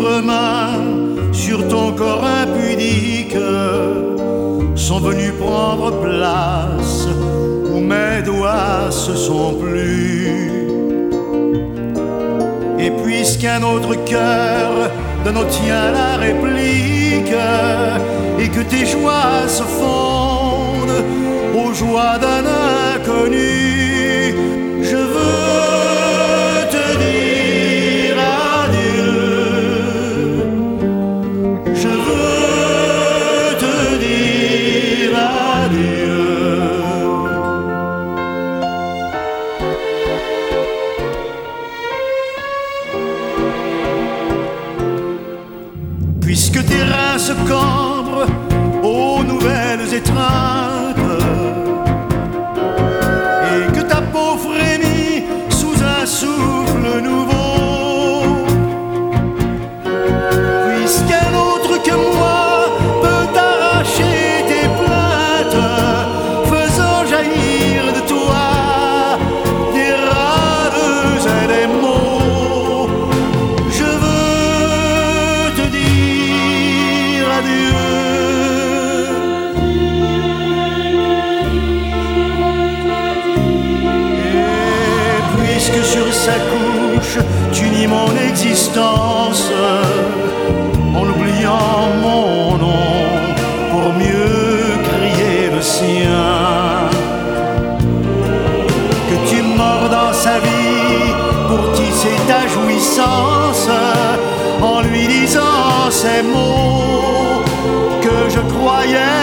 sombres mains sur ton corps impudique sont venus prendre place où mes doigts se sont plu. Et puisqu'un autre cœur donne au tien la réplique, et que tes joies se fondent aux joies d'un inconnu, je veux te dire adieu. Je veux te dire adieu. Puisque tes reins se cambrent aux nouvelles étreintes, et que ta peau frémit sous un souffle nouveau, puisqu'un autre que moi peut t'arracher tes plaintes, faisant jaillir de toi des râles et des mots, je veux te dire adieu. Que sur sa couche tu nies mon existence en oubliant mon nom pour mieux crier le sien, que tu mords dans sa vie pour tisser ta jouissance en lui disant ces mots que je croyais